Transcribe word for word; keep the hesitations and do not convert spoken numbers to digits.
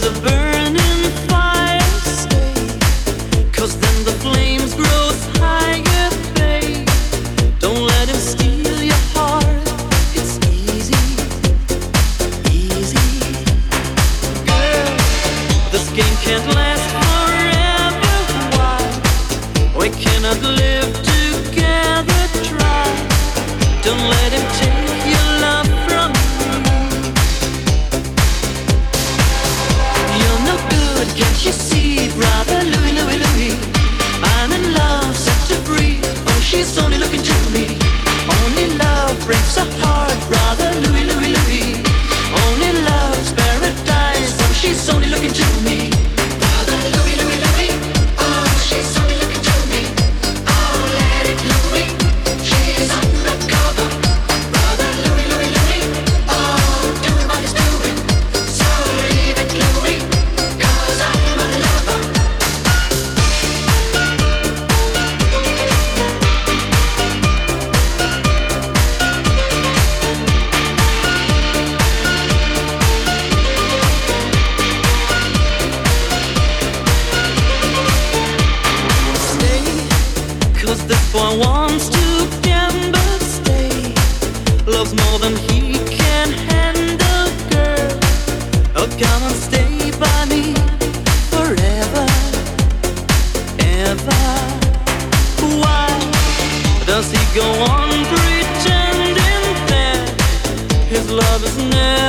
the burning fire stay, 'cause then the flames grow higher, babe. Don't let him steal your heart. It's easy, easy. Girl, this game can't last forever. Why? We cannot live together. Try. Don't let him take your love from me. You're no good, can't you see, brother Louis, Louis, Louis? I'm in love, set to free. Oh, she's only looking to me. Only love breaks a heart, brother Louis, Louis, Louis. Only love's paradise. Oh, she's only looking to me. Brother Louis, Louis, Louis. Oh, she's only looking to me. Oh, let it Louis. She's undercover. Brother Louis, Louis, Louis. Oh, doing what he's doing. So leave it Louis, 'cause I'm a lover. Stay, 'cause this boy wants to gamble. Stay, loves more than he can handle, girl. Oh, come and stay by me forever, ever. Why does he go on pretending that his love is never